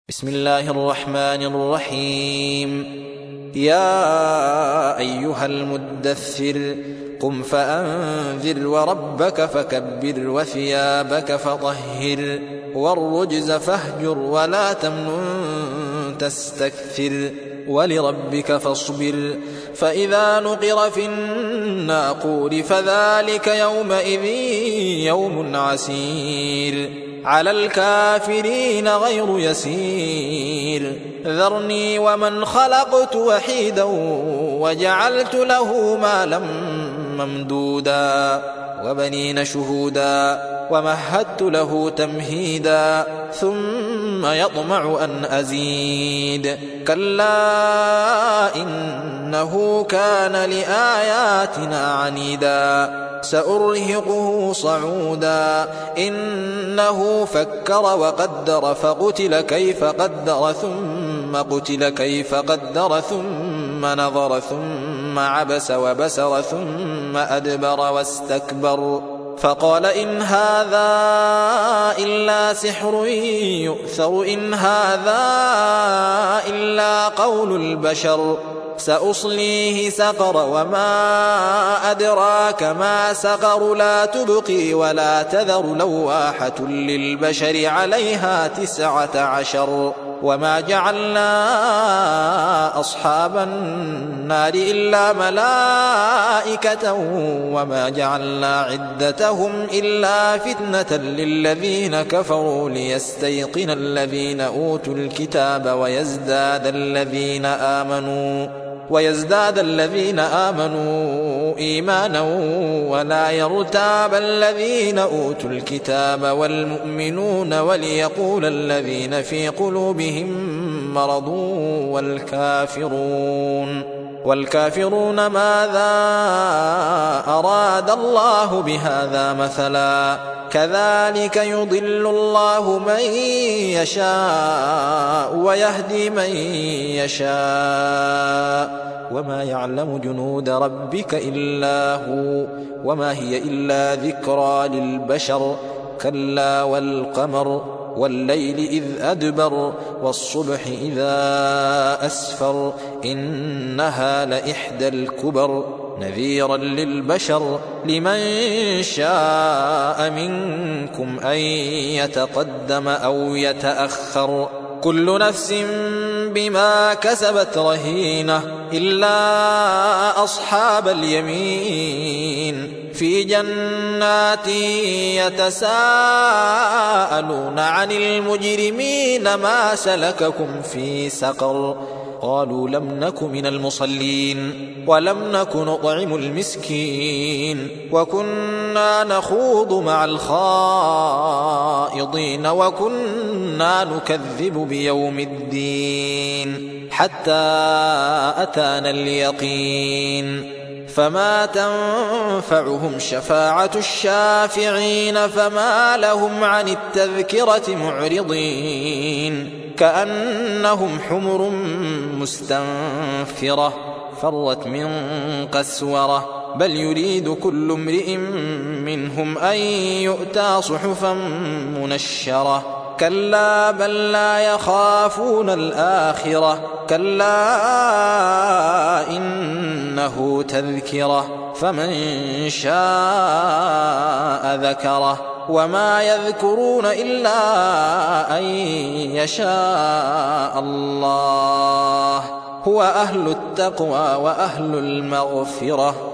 بسم الله الرحمن الرحيم. يا أيها المدثر قم فأنذر وربك فكبر وثيابك فطهر والرجز فاهجر ولا تمنن تستكثر ولربك فاصبر فإذا نقر في الناقور فذلك يومئذ يوم عسير على الكافرين غير يسير ذرني ومن خلقت وحيدا وجعلت له مالا ممدودا وبنين شهودا ومهدت له تمهيدا ثم يطمع أن أزيد كلا إنه كان لآياتنا عنيدا سأرهقه صعودا إنه فكر وقدر فقتل كيف قدر ثم قتل كيف قدر ثم نظر ثم عبس وبسر ثم أدبر واستكبر فقال إن هذا إلا سحر يؤثر إن هذا إلا قول البشر سأصليه سقر وما أدراك ما سقر لا تبقي ولا تذر لواحة للبشر عليها 19 وما جعلنا أصحاب النار إلا ملائكة وما جعلنا عدتهم إلا فتنة للذين كفروا ليستيقن الذين أوتوا الكتاب ويزداد الذين آمنوا إيمانا ولا يرتاب الذين أوتوا الكتاب والمؤمنون وليقول الذين في قلوبهم مرض والكافرون ماذا أراد الله بهذا مثلا كذلك يضل الله من يشاء ويهدي من يشاء وما يعلم جنود ربك إلا هو وما هي إلا ذكرى للبشر كلا والقمر والليل إذ أدبر والصبح إذا أسفر إنها لإحدى الكبر نذيرا للبشر لمن شاء منكم أن يتقدم أو يتأخر كل نفس بما كسبت رهينة إلا أصحاب اليمين في جنات يتساءلون عن المجرمين ما سلككم في سقر قالوا لم نك من المصلين ولم نك نطعم المسكين وكنا نخوض مع الخائضين وكنا نكذب بيوم الدين حتى أتانا اليقين فما تنفعهم شفاعة الشافعين فما لهم عن التذكرة معرضين كأنهم حمر مستنفرة فرت من قسورة بل يريد كل امرئ منهم أن يؤتى صحفا منشرة كلا بل لا يخافون الآخرة كلا إنه تذكرة فمن شاء ذكره وما يذكرون إلا أن يشاء الله هو أهل التقوى وأهل المغفرة